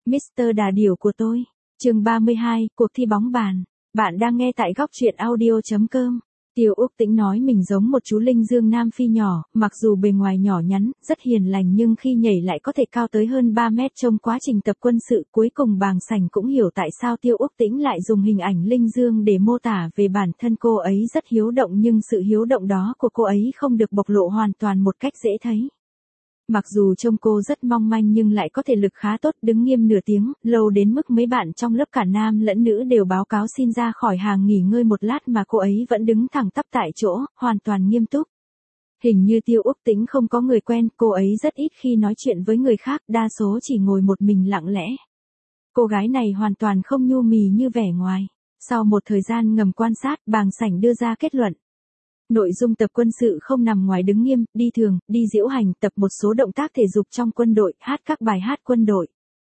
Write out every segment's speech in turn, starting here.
Mr. Đà Điểu của tôi. Chương 32, cuộc thi bóng bàn. Bạn đang nghe tại góc truyện audio.com. Tiêu Úc Tĩnh nói mình giống một chú linh dương Nam Phi nhỏ, mặc dù bề ngoài nhỏ nhắn, rất hiền lành nhưng khi nhảy lại có thể cao tới hơn 3 mét. Trong quá trình tập quân sự, cuối cùng Bàng Sảnh cũng hiểu tại sao Tiêu Úc Tĩnh lại dùng hình ảnh linh dương để mô tả về bản thân cô ấy rất hiếu động, nhưng sự hiếu động đó của cô ấy không được bộc lộ hoàn toàn một cách dễ thấy. Mặc dù trông cô rất mong manh nhưng lại có thể lực khá tốt, đứng nghiêm nửa tiếng, lâu đến mức mấy bạn trong lớp cả nam lẫn nữ đều báo cáo xin ra khỏi hàng nghỉ ngơi một lát mà cô ấy vẫn đứng thẳng tắp tại chỗ, hoàn toàn nghiêm túc. Hình như Tiêu Úc Tĩnh không có người quen, cô ấy rất ít khi nói chuyện với người khác, đa số chỉ ngồi một mình lặng lẽ. Cô gái này hoàn toàn không nhu mì như vẻ ngoài. Sau một thời gian ngầm quan sát, Bàng Sảnh đưa ra kết luận. Nội dung tập quân sự không nằm ngoài đứng nghiêm, đi thường, đi diễu hành, tập một số động tác thể dục trong quân đội, hát các bài hát quân đội.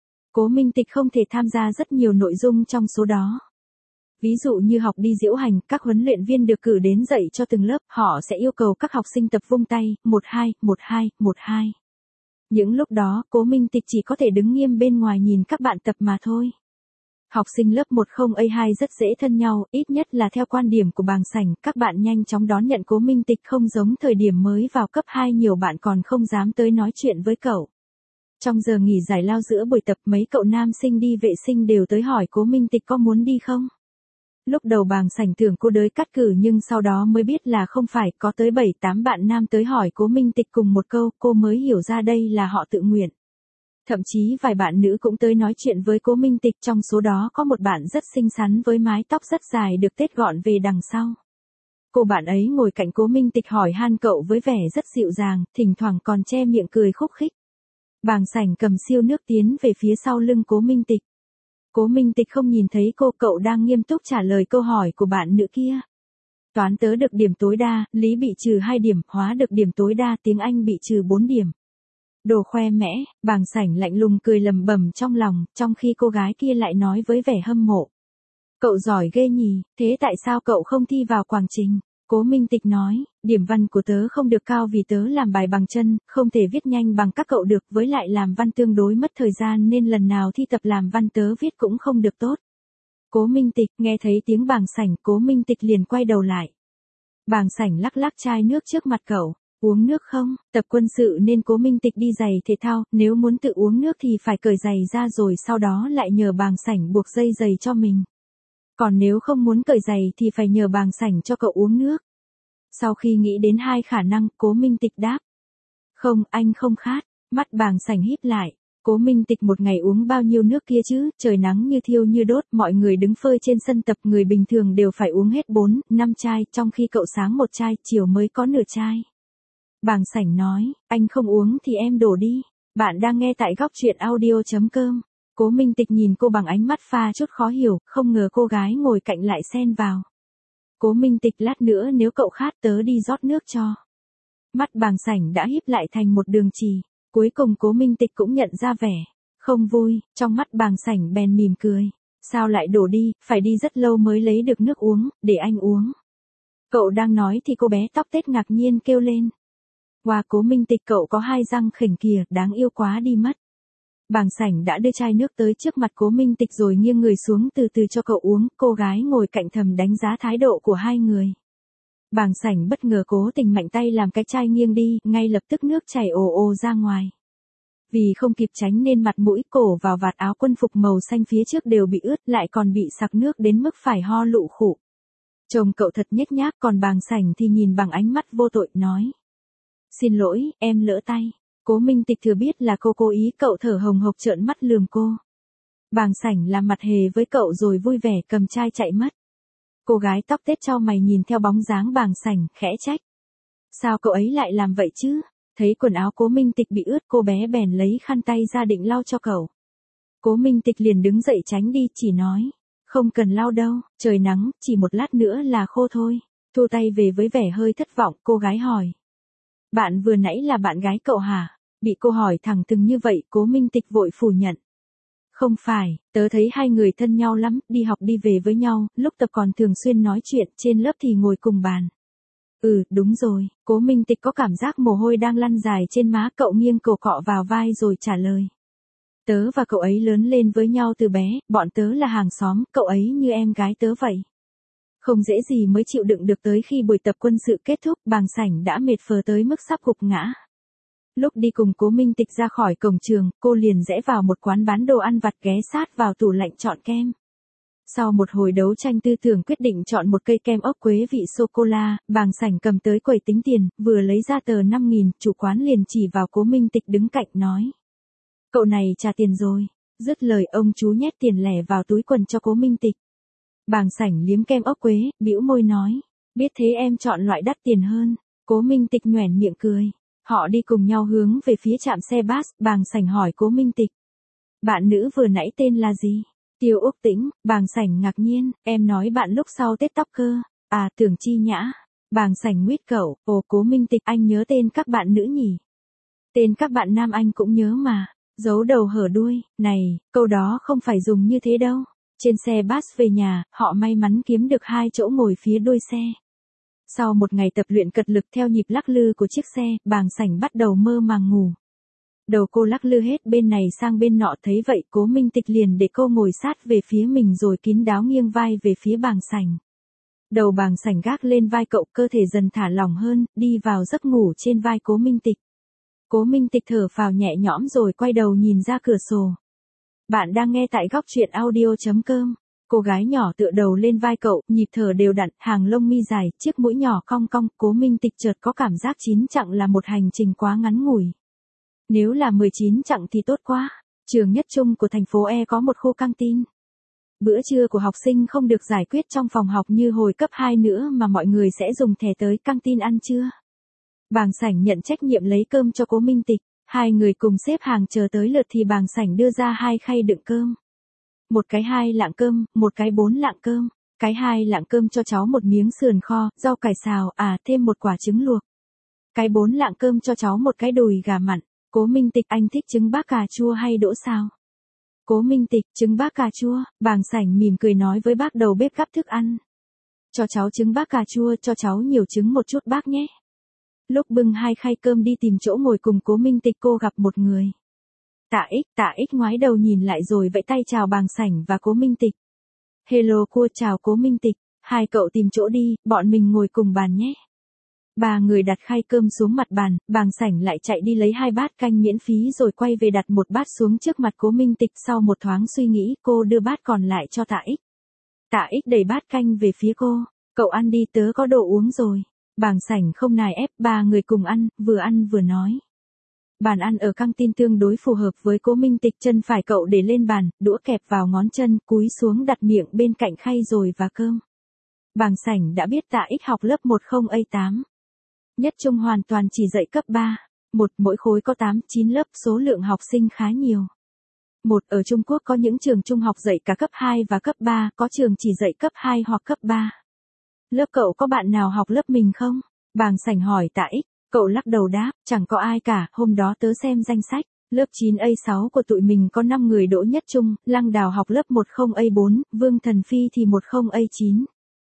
Cố Minh Tịch không thể tham gia rất nhiều nội dung trong số đó. Ví dụ như học đi diễu hành, các huấn luyện viên được cử đến dạy cho từng lớp, họ sẽ yêu cầu các học sinh tập vung tay, 1-2, 1-2, 1-2. Những lúc đó, Cố Minh Tịch chỉ có thể đứng nghiêm bên ngoài nhìn các bạn tập mà thôi. Học sinh lớp 10A2 rất dễ thân nhau, ít nhất là theo quan điểm của Bàng Sảnh, các bạn nhanh chóng đón nhận Cố Minh Tịch, không giống thời điểm mới vào cấp 2 nhiều bạn còn không dám tới nói chuyện với cậu. Trong giờ nghỉ giải lao giữa buổi tập, mấy cậu nam sinh đi vệ sinh đều tới hỏi Cố Minh Tịch có muốn đi không. Lúc đầu Bàng Sảnh tưởng cô đới cắt cử nhưng sau đó mới biết là không phải, có tới 7-8 bạn nam tới hỏi Cố Minh Tịch cùng một câu, cô mới hiểu ra đây là họ tự nguyện. Thậm chí vài bạn nữ cũng tới nói chuyện với Cố Minh Tịch, trong số đó có một bạn rất xinh xắn với mái tóc rất dài được tết gọn về đằng sau. Cô bạn ấy ngồi cạnh Cố Minh Tịch hỏi han cậu với vẻ rất dịu dàng, thỉnh thoảng còn che miệng cười khúc khích. Bàng Sảnh cầm siêu nước tiến về phía sau lưng Cố Minh Tịch. Cố Minh Tịch không nhìn thấy cô, cậu đang nghiêm túc trả lời câu hỏi của bạn nữ kia. Toán tớ được điểm tối đa, lý bị trừ 2 điểm, hóa được điểm tối đa, tiếng Anh bị trừ 4 điểm. Đồ khoe mẽ, Bàng Sảnh lạnh lùng cười lầm bầm trong lòng, trong khi cô gái kia lại nói với vẻ hâm mộ. Cậu giỏi ghê nhỉ, thế tại sao cậu không thi vào Quảng Trình? Cố Minh Tịch nói, điểm văn của tớ không được cao vì tớ làm bài bằng chân, không thể viết nhanh bằng các cậu được, với lại làm văn tương đối mất thời gian nên lần nào thi tập làm văn tớ viết cũng không được tốt. Cố Minh Tịch, nghe thấy tiếng Bàng Sảnh, Cố Minh Tịch liền quay đầu lại. Bàng Sảnh lắc lắc chai nước trước mặt cậu. Uống nước không? Tập quân sự nên Cố Minh Tịch đi giày thể thao, nếu muốn tự uống nước thì phải cởi giày ra rồi sau đó lại nhờ Bàng Sảnh buộc dây giày cho mình. Còn nếu không muốn cởi giày thì phải nhờ Bàng Sảnh cho cậu uống nước. Sau khi nghĩ đến hai khả năng, Cố Minh Tịch đáp. Không, anh không khát. Mắt Bàng Sảnh híp lại. Cố Minh Tịch một ngày uống bao nhiêu nước kia chứ, trời nắng như thiêu như đốt, mọi người đứng phơi trên sân tập, người bình thường đều phải uống hết 4-5 chai, trong khi cậu sáng một chai, chiều mới có nửa chai. Bàng Sảnh nói, anh không uống thì em đổ đi. Bạn đang nghe tại góc truyện audio.com. Cố Minh Tịch nhìn cô bằng ánh mắt pha chút khó hiểu, không ngờ cô gái ngồi cạnh lại xen vào. Cố Minh Tịch, lát nữa nếu cậu khát tớ đi rót nước cho. Mắt Bàng Sảnh đã híp lại thành một đường chì. Cuối cùng Cố Minh Tịch cũng nhận ra vẻ không vui, trong mắt Bàng Sảnh bèn mỉm cười. Sao lại đổ đi, phải đi rất lâu mới lấy được nước uống, để anh uống. Cậu đang nói thì cô bé tóc tết ngạc nhiên kêu lên. Wow, Cố Minh Tịch, cậu có 2 răng khểnh kìa, đáng yêu quá đi mất. Bàng Sảnh đã đưa chai nước tới trước mặt Cố Minh Tịch rồi nghiêng người xuống từ từ cho cậu uống, cô gái ngồi cạnh thầm đánh giá thái độ của hai người. Bàng Sảnh bất ngờ cố tình mạnh tay làm cái chai nghiêng đi, ngay lập tức nước chảy ồ ồ ra ngoài. Vì không kịp tránh nên mặt mũi, cổ vào vạt áo quân phục màu xanh phía trước đều bị ướt, lại còn bị sặc nước đến mức phải ho lụ khụ. Trông cậu thật nhếch nhác, còn Bàng Sảnh thì nhìn bằng ánh mắt vô tội, nói. Xin lỗi, em lỡ tay. Cố Minh Tịch thừa biết là cô cố ý, cậu thở hồng hộc trợn mắt lườm cô. Bàng Sảnh làm mặt hề với cậu rồi vui vẻ cầm chai chạy mất. Cô gái tóc tết chau mày nhìn theo bóng dáng Bàng Sảnh, khẽ trách. Sao cậu ấy lại làm vậy chứ? Thấy quần áo Cố Minh Tịch bị ướt, cô bé bèn lấy khăn tay ra định lau cho cậu. Cố Minh Tịch liền đứng dậy tránh đi, chỉ nói. Không cần lau đâu, trời nắng, chỉ một lát nữa là khô thôi. Thu tay về với vẻ hơi thất vọng, cô gái hỏi. Bạn vừa nãy là bạn gái cậu hả? Bị cô hỏi thẳng thừng như vậy, Cố Minh Tịch vội phủ nhận. Không phải, tớ thấy hai người thân nhau lắm, đi học đi về với nhau, lúc tập còn thường xuyên nói chuyện, trên lớp thì ngồi cùng bàn. Ừ, đúng rồi, Cố Minh Tịch có cảm giác mồ hôi đang lăn dài trên má, cậu nghiêng cổ cọ vào vai rồi trả lời. Tớ và cậu ấy lớn lên với nhau từ bé, bọn tớ là hàng xóm, cậu ấy như em gái tớ vậy. Không dễ gì mới chịu đựng được tới khi buổi tập quân sự kết thúc, Bàng Sảnh đã mệt phờ tới mức sắp gục ngã. Lúc đi cùng Cố Minh Tịch ra khỏi cổng trường, cô liền rẽ vào một quán bán đồ ăn vặt ghé sát vào tủ lạnh chọn kem. Sau một hồi đấu tranh tư tưởng quyết định chọn một cây kem ốc quế vị sô-cô-la, Bàng Sảnh cầm tới quầy tính tiền, vừa lấy ra tờ 5.000, chủ quán liền chỉ vào Cố Minh Tịch đứng cạnh nói. Cậu này trả tiền rồi. Dứt lời ông chú nhét tiền lẻ vào túi quần cho Cố Minh Tịch. Bàng Sảnh liếm kem ốc quế, bĩu môi nói. Biết thế em chọn loại đắt tiền hơn. Cố Minh Tịch nhoẻn miệng cười. Họ đi cùng nhau hướng về phía trạm xe bus, Bàng Sảnh hỏi Cố Minh Tịch. Bạn nữ vừa nãy tên là gì? Tiêu Úc Tĩnh. Bàng Sảnh ngạc nhiên, em nói bạn lúc sau tết tóc cơ. À, tưởng Chi Nhã. Bàng Sảnh nguyết cậu, ồ Cố Minh Tịch anh nhớ tên các bạn nữ nhỉ? Tên các bạn nam anh cũng nhớ mà. Giấu đầu hở đuôi, này, câu đó không phải dùng như thế đâu. Trên xe bus về nhà, họ may mắn kiếm được 2 chỗ ngồi phía đuôi xe. Sau một ngày tập luyện cật lực theo nhịp lắc lư của chiếc xe, Bàng Sảnh bắt đầu mơ màng ngủ. Đầu cô lắc lư hết bên này sang bên nọ, thấy vậy Cố Minh Tịch liền để cô ngồi sát về phía mình rồi kín đáo nghiêng vai về phía Bàng Sảnh. Đầu Bàng Sảnh gác lên vai cậu, cơ thể dần thả lỏng hơn, đi vào giấc ngủ trên vai Cố Minh Tịch. Cố Minh Tịch thở phào nhẹ nhõm rồi quay đầu nhìn ra cửa sổ. Bạn đang nghe tại góc truyện audio.com. Cô gái nhỏ tựa đầu lên vai cậu, nhịp thở đều đặn, hàng lông mi dài, chiếc mũi nhỏ cong cong, Cố Minh Tịch chợt có cảm giác 9 chặng là một hành trình quá ngắn ngủi. Nếu là 19 chặng thì tốt quá. Trường Nhất Trung của thành phố E có một khu căng tin. Bữa trưa của học sinh không được giải quyết trong phòng học như hồi cấp 2 nữa mà mọi người sẽ dùng thẻ tới căng tin ăn trưa. Bàng Sảnh nhận trách nhiệm lấy cơm cho Cố Minh Tịch, hai người cùng xếp hàng chờ tới lượt thì Bàng Sảnh đưa ra 2 khay đựng cơm. Một cái 2 lạng cơm, một cái 4 lạng cơm. Cái 2 lạng cơm cho cháu một miếng sườn kho, rau cải xào, thêm một quả trứng luộc. Cái 4 lạng cơm cho cháu một cái đùi gà mặn. Cố Minh Tịch anh thích trứng bác cà chua hay đỗ sao? Cố Minh Tịch trứng bác cà chua, Bàng Sảnh mỉm cười nói với bác đầu bếp gắp thức ăn. Cho cháu trứng bác cà chua, cho cháu nhiều trứng một chút bác nhé. Lúc bưng 2 khay cơm đi tìm chỗ ngồi cùng Cố Minh Tịch cô gặp một người. Tạ Ích ngoái đầu nhìn lại rồi vẫy tay chào Bàng Sảnh và Cố Minh Tịch. Hello cua, chào Cố Minh Tịch, hai cậu tìm chỗ đi, bọn mình ngồi cùng bàn nhé. Ba người đặt khay cơm xuống mặt bàn, Bàng Sảnh lại chạy đi lấy 2 bát canh miễn phí rồi quay về đặt một bát xuống trước mặt Cố Minh Tịch. Sau một thoáng suy nghĩ, cô đưa bát còn lại cho Tạ Ích. Tạ Ích đẩy bát canh về phía cô, cậu ăn đi, tớ có đồ uống rồi. Bàng Sảnh không nài ép, ba người cùng ăn vừa nói. Bàn ăn ở căng tin tương đối phù hợp với Cố Minh Tịch, chân phải cậu để lên bàn, đũa kẹp vào ngón chân, cúi xuống đặt miệng bên cạnh khay rồi và cơm. Bàng Sảnh đã biết Tạ Ích học lớp 10A8. Nhất Trung hoàn toàn chỉ dạy cấp 3. Mỗi khối có 8-9 lớp, số lượng học sinh khá nhiều. Ở Trung Quốc có những trường trung học dạy cả cấp 2 và cấp 3, có trường chỉ dạy cấp 2 hoặc cấp 3. Lớp cậu có bạn nào học lớp mình không? Bàng Sảnh hỏi Tạ Ích, cậu lắc đầu đáp, chẳng có ai cả, hôm đó tớ xem danh sách, lớp 9A6 của tụi mình có 5 người đỗ Nhất Trung, Lăng Đào học lớp 10A4, Vương Thần Phi thì 10A9.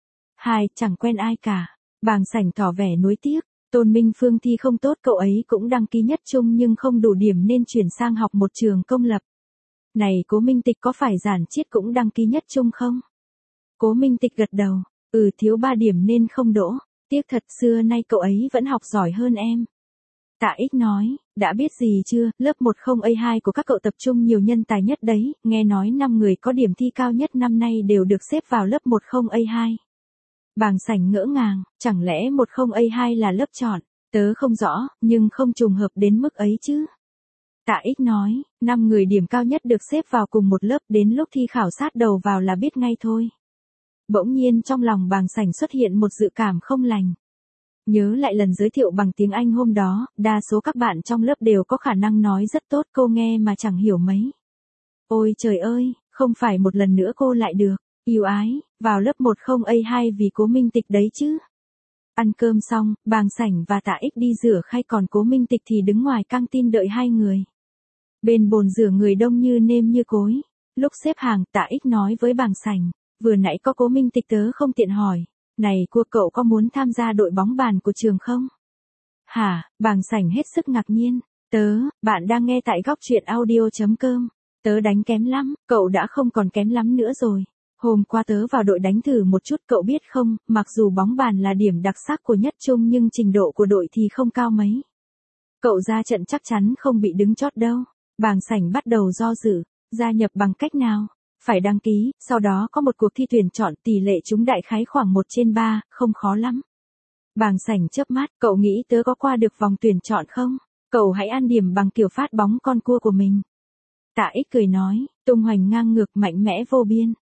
Chẳng quen ai cả. Bàng Sảnh tỏ vẻ nuối tiếc, Tôn Minh Phương thi không tốt, cậu ấy cũng đăng ký Nhất Trung nhưng không đủ điểm nên chuyển sang học một trường công lập. Này Cố Minh Tịch có phải Giản Chiết cũng đăng ký Nhất Trung không? Cố Minh Tịch gật đầu, thiếu 3 điểm nên không đỗ, tiếc thật, xưa nay cậu ấy vẫn học giỏi hơn em. Tạ Ích nói, đã biết gì chưa, lớp 10A2 của các cậu tập trung nhiều nhân tài nhất đấy, nghe nói 5 người có điểm thi cao nhất năm nay đều được xếp vào lớp 10A2. Bàng Sảnh ngỡ ngàng, chẳng lẽ 10A2 là lớp chọn, tớ không rõ, nhưng không trùng hợp đến mức ấy chứ. Tạ Ích nói, 5 người điểm cao nhất được xếp vào cùng một lớp, đến lúc thi khảo sát đầu vào là biết ngay thôi. Bỗng nhiên trong lòng Bàng Sảnh xuất hiện một dự cảm không lành. Nhớ lại lần giới thiệu bằng tiếng Anh hôm đó, đa số các bạn trong lớp đều có khả năng nói rất tốt, cô nghe mà chẳng hiểu mấy. Ôi trời ơi, không phải một lần nữa cô lại được, yêu ái, vào lớp 10A2 vì Cố Minh Tịch đấy chứ. Ăn cơm xong, Bàng Sảnh và Tạ Ích đi rửa khay, còn Cố Minh Tịch thì đứng ngoài căng tin đợi hai người. Bên bồn rửa người đông như nêm như cối. Lúc xếp hàng, Tạ Ích nói với Bàng Sảnh, vừa nãy có Cố Minh Tịch tớ không tiện hỏi. Này cua, cậu có muốn tham gia đội bóng bàn của trường không? Hả? Bàng Sảnh hết sức ngạc nhiên. Bạn đang nghe tại góc truyện audio.com. Tớ đánh kém lắm, cậu đã không còn kém lắm nữa rồi. Hôm qua tớ vào đội đánh thử một chút, cậu biết không, mặc dù bóng bàn là điểm đặc sắc của nhất trung nhưng trình độ của đội thì không cao mấy. Cậu ra trận chắc chắn không bị đứng chót đâu. Bàng Sảnh bắt đầu do dự, gia nhập bằng cách nào? Phải đăng ký, sau đó có một cuộc thi tuyển chọn, tỷ lệ trúng đại khái khoảng 1/3, không khó lắm. Bàng Sảnh chớp mắt, cậu nghĩ tớ có qua được vòng tuyển chọn không? Cậu hãy ăn điểm bằng kiểu phát bóng con cua của mình. Tạ Ích cười nói, tung hoành ngang ngược mạnh mẽ vô biên.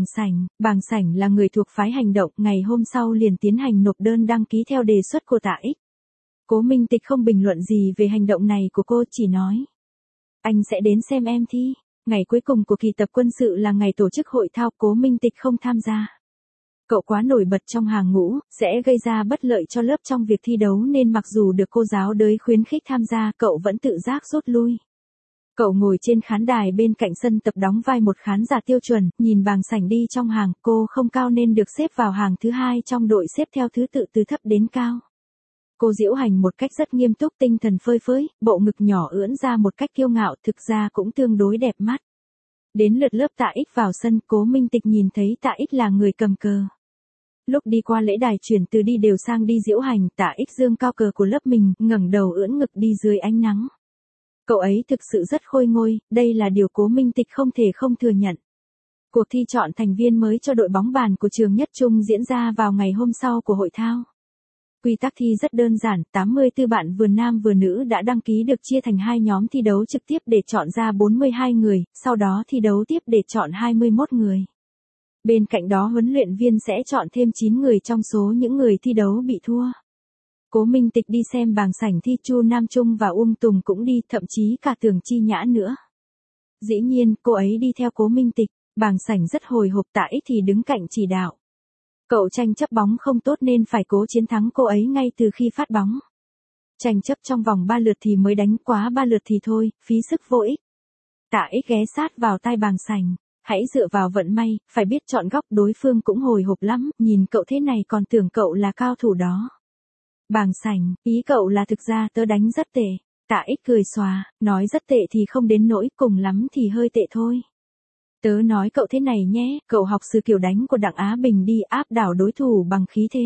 Bàng Sảnh là người thuộc phái hành động, ngày hôm sau liền tiến hành nộp đơn đăng ký theo đề xuất của Tạ Ích. Cố Minh Tịch không bình luận gì về hành động này của cô, chỉ nói. Anh sẽ đến xem em thi. Ngày cuối cùng của kỳ tập quân sự là ngày tổ chức hội thao, Cố Minh Tịch không tham gia. Cậu quá nổi bật trong hàng ngũ, sẽ gây ra bất lợi cho lớp trong việc thi đấu nên mặc dù được cô giáo đới khuyến khích tham gia, cậu vẫn tự giác rút lui. Cậu ngồi trên khán đài bên cạnh sân tập đóng vai một khán giả tiêu chuẩn, nhìn Bàng Sảnh đi trong hàng, cô không cao nên được xếp vào hàng thứ 2 trong đội xếp theo thứ tự từ thấp đến cao. Cô diễu hành một cách rất nghiêm túc, tinh thần phơi phới, bộ ngực nhỏ ưỡn ra một cách kiêu ngạo, thực ra cũng tương đối đẹp mắt. Đến lượt lớp Tạ Ích vào sân, Cố Minh Tịch nhìn thấy Tạ Ích là người cầm cờ. Lúc đi qua lễ đài chuyển từ đi đều sang đi diễu hành, Tạ Ích giương cao cờ của lớp mình, ngẩng đầu ưỡn ngực đi dưới ánh nắng. Cậu ấy thực sự rất khôi ngôi, đây là điều Cố Minh Tịch không thể không thừa nhận. Cuộc thi chọn thành viên mới cho đội bóng bàn của trường Nhất Trung diễn ra vào ngày hôm sau của hội thao. Quy tắc thi rất đơn giản, 84 bạn vừa nam vừa nữ đã đăng ký được chia thành 2 nhóm thi đấu trực tiếp để chọn ra 42 người, sau đó thi đấu tiếp để chọn 21 người. Bên cạnh đó huấn luyện viên sẽ chọn thêm 9 người trong số những người thi đấu bị thua. Cố Minh Tịch đi xem Bàng Sảnh thi, Chu Nam Trung và Uông Tùng cũng đi, thậm chí cả Tưởng Chi Nhã nữa. Dĩ nhiên, cô ấy đi theo Cố Minh Tịch, Bàng Sảnh rất hồi hộp, Tạ Ích thì đứng cạnh chỉ đạo. Cậu tranh chấp bóng không tốt nên phải cố chiến thắng cô ấy ngay từ khi phát bóng. Tranh chấp trong vòng 3 lượt thì mới đánh, quá 3 lượt thì thôi, phí sức vô ích. Tạ Ích ghé sát vào tai Bàng Sảnh, hãy dựa vào vận may, phải biết chọn góc, đối phương cũng hồi hộp lắm, nhìn cậu thế này còn tưởng cậu là cao thủ đó. Bàng Sảnh, ý cậu là thực ra tớ đánh rất tệ. Tạ Ích cười xòa, nói rất tệ thì không đến nỗi, cùng lắm thì hơi tệ thôi. Tớ nói cậu thế này nhé, cậu học sư kiểu đánh của Đặng Á Bình đi, áp đảo đối thủ bằng khí thế.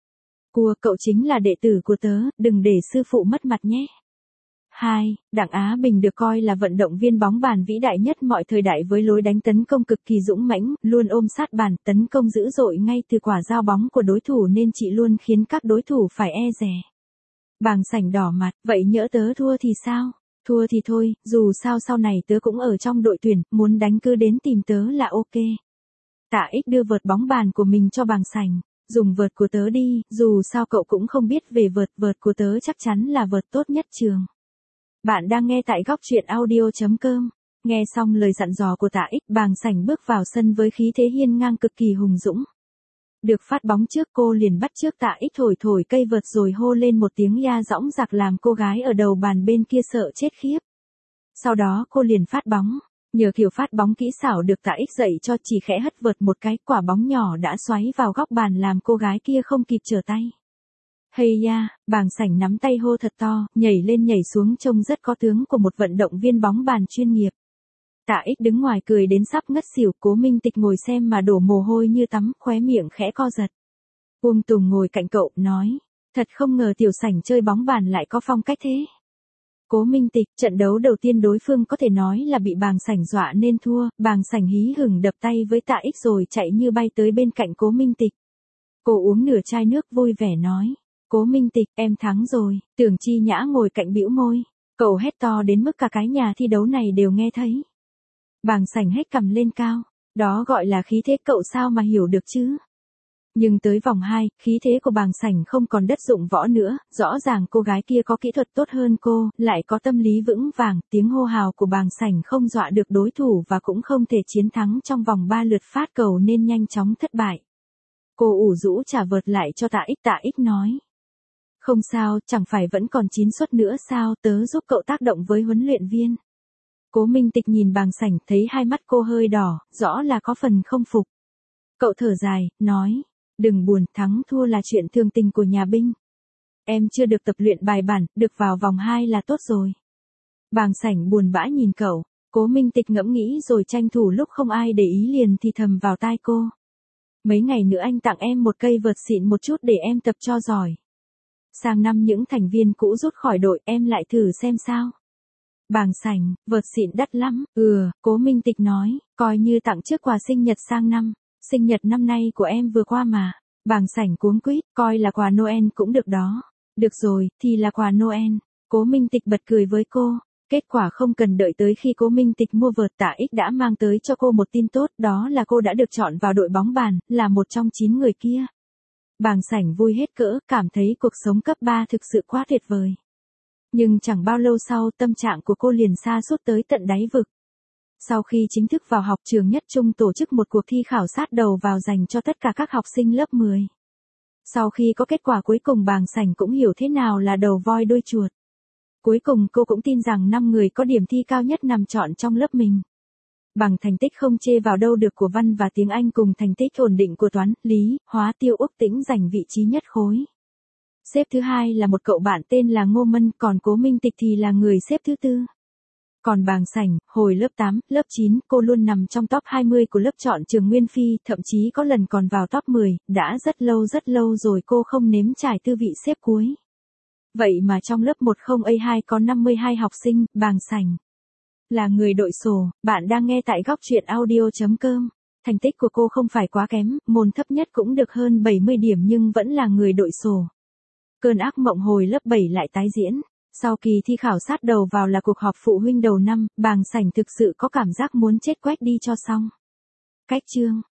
Cậu chính là đệ tử của tớ, đừng để sư phụ mất mặt nhé. 2. Đặng Á Bình được coi là vận động viên bóng bàn vĩ đại nhất mọi thời đại với lối đánh tấn công cực kỳ dũng mãnh, luôn ôm sát bàn, tấn công dữ dội ngay từ quả giao bóng của đối thủ nên chị luôn khiến các đối thủ phải e dè. Bàng Sảnh đỏ mặt, vậy nhỡ tớ thua thì sao? Thua thì thôi, dù sao sau này tớ cũng ở trong đội tuyển, muốn đánh cứ đến tìm tớ là ok. Tạ Ích đưa vợt bóng bàn của mình cho Bàng Sảnh, dùng vợt của tớ đi, dù sao cậu cũng không biết về vợt của tớ chắc chắn là vợt tốt nhất trường. Bạn đang nghe tại góc truyện audio.com. Nghe xong lời dặn dò của Tạ Ích, Bàng Sảnh bước vào sân với khí thế hiên ngang cực kỳ hùng dũng. Được phát bóng trước, cô liền bắt trước Tạ Ích thổi cây vợt rồi hô lên một tiếng ya dõng dạc làm cô gái ở đầu bàn bên kia sợ chết khiếp. Sau đó cô liền phát bóng. Nhờ kiểu phát bóng kỹ xảo được Tạ Ích dạy cho, chỉ khẽ hất vợt một cái, quả bóng nhỏ đã xoáy vào góc bàn làm cô gái kia không kịp trở tay. Hey ya, Bàng Sảnh nắm tay hô thật to, nhảy lên nhảy xuống trông rất có tướng của một vận động viên bóng bàn chuyên nghiệp. Tạ Ích đứng ngoài cười đến sắp ngất xỉu, Cố Minh Tịch ngồi xem mà đổ mồ hôi như tắm, khóe miệng khẽ co giật. Uông Tùng ngồi cạnh cậu, nói, thật không ngờ tiểu Sảnh chơi bóng bàn lại có phong cách thế. Cố Minh Tịch, trận đấu đầu tiên đối phương có thể nói là bị Bàng Sảnh dọa nên thua, Bàng Sảnh hí hửng đập tay với Tạ Ích rồi chạy như bay tới bên cạnh Cố Minh Tịch. Cô uống nửa chai nước vui vẻ nói, Cố Minh Tịch, em thắng rồi. Tưởng Chi Nhã ngồi cạnh bĩu môi, cậu hét to đến mức cả cái nhà thi đấu này đều nghe thấy. Bàng Sảnh hét cầm lên cao, đó gọi là khí thế, cậu sao mà hiểu được chứ. Nhưng tới vòng 2, khí thế của Bàng Sảnh không còn đất dụng võ nữa, rõ ràng cô gái kia có kỹ thuật tốt hơn cô, lại có tâm lý vững vàng, tiếng hô hào của Bàng Sảnh không dọa được đối thủ và cũng không thể chiến thắng trong vòng 3 lượt phát cầu nên nhanh chóng thất bại. Cô ủ rũ trả vợt lại cho Tạ Ích nói. Không sao, chẳng phải vẫn còn 9 suất nữa sao, tớ giúp cậu tác động với huấn luyện viên. Cố Minh Tịch nhìn Bàng Sảnh thấy hai mắt cô hơi đỏ, rõ là có phần không phục. Cậu thở dài, nói, đừng buồn, thắng thua là chuyện thường tình của nhà binh. Em chưa được tập luyện bài bản, được vào vòng 2 là tốt rồi. Bàng Sảnh buồn bã nhìn cậu, Cố Minh Tịch ngẫm nghĩ rồi tranh thủ lúc không ai để ý liền thì thầm vào tai cô. Mấy ngày nữa anh tặng em một cây vợt xịn một chút để em tập cho giỏi. Sang năm những thành viên cũ rút khỏi đội em lại thử xem sao. Bàng Sảnh, vợt xịn đắt lắm. Cố Minh Tịch nói, coi như tặng trước quà sinh nhật sang năm. Sinh nhật năm nay của em vừa qua mà. Bàng Sảnh cuống quýt, coi là quà Noel cũng được đó. Được rồi, thì là quà Noel. Cố Minh Tịch bật cười với cô. Kết quả không cần đợi tới khi Cố Minh Tịch mua vợt, Tạ Ích đã mang tới cho cô một tin tốt, đó là cô đã được chọn vào đội bóng bàn, là một trong 9 người kia. Bàng Sảnh vui hết cỡ, cảm thấy cuộc sống cấp 3 thực sự quá tuyệt vời. Nhưng chẳng bao lâu sau, tâm trạng của cô liền sa sút tới tận đáy vực. Sau khi chính thức vào học, trường Nhất Trung tổ chức một cuộc thi khảo sát đầu vào dành cho tất cả các học sinh lớp 10. Sau khi có kết quả cuối cùng, Bàng Sảnh cũng hiểu thế nào là đầu voi đuôi chuột. Cuối cùng cô cũng tin rằng 5 người có điểm thi cao nhất nằm chọn trong lớp mình. Bằng thành tích không chê vào đâu được của văn và tiếng Anh cùng thành tích ổn định của toán, lý, hóa, Tiêu Úc Tĩnh giành vị trí nhất khối. Xếp thứ hai là một cậu bạn tên là Ngô Mân, còn Cố Minh Tịch thì là người xếp thứ tư. Còn Bàng Sảnh, hồi lớp 8, lớp 9, cô luôn nằm trong top 20 của lớp chọn trường Nguyên Phi, thậm chí có lần còn vào top 10, đã rất lâu rồi cô không nếm trải tư vị xếp cuối. Vậy mà trong lớp 10A2 có 52 học sinh, Bàng Sảnh là người đội sổ. Bạn đang nghe tại góc truyện audio.com. Thành tích của cô không phải quá kém, môn thấp nhất cũng được hơn 70 điểm nhưng vẫn là người đội sổ. Cơn ác mộng hồi lớp 7 lại tái diễn. Sau kỳ thi khảo sát đầu vào là cuộc họp phụ huynh đầu năm, Bàng Sảnh thực sự có cảm giác muốn chết quách đi cho xong. Cách chương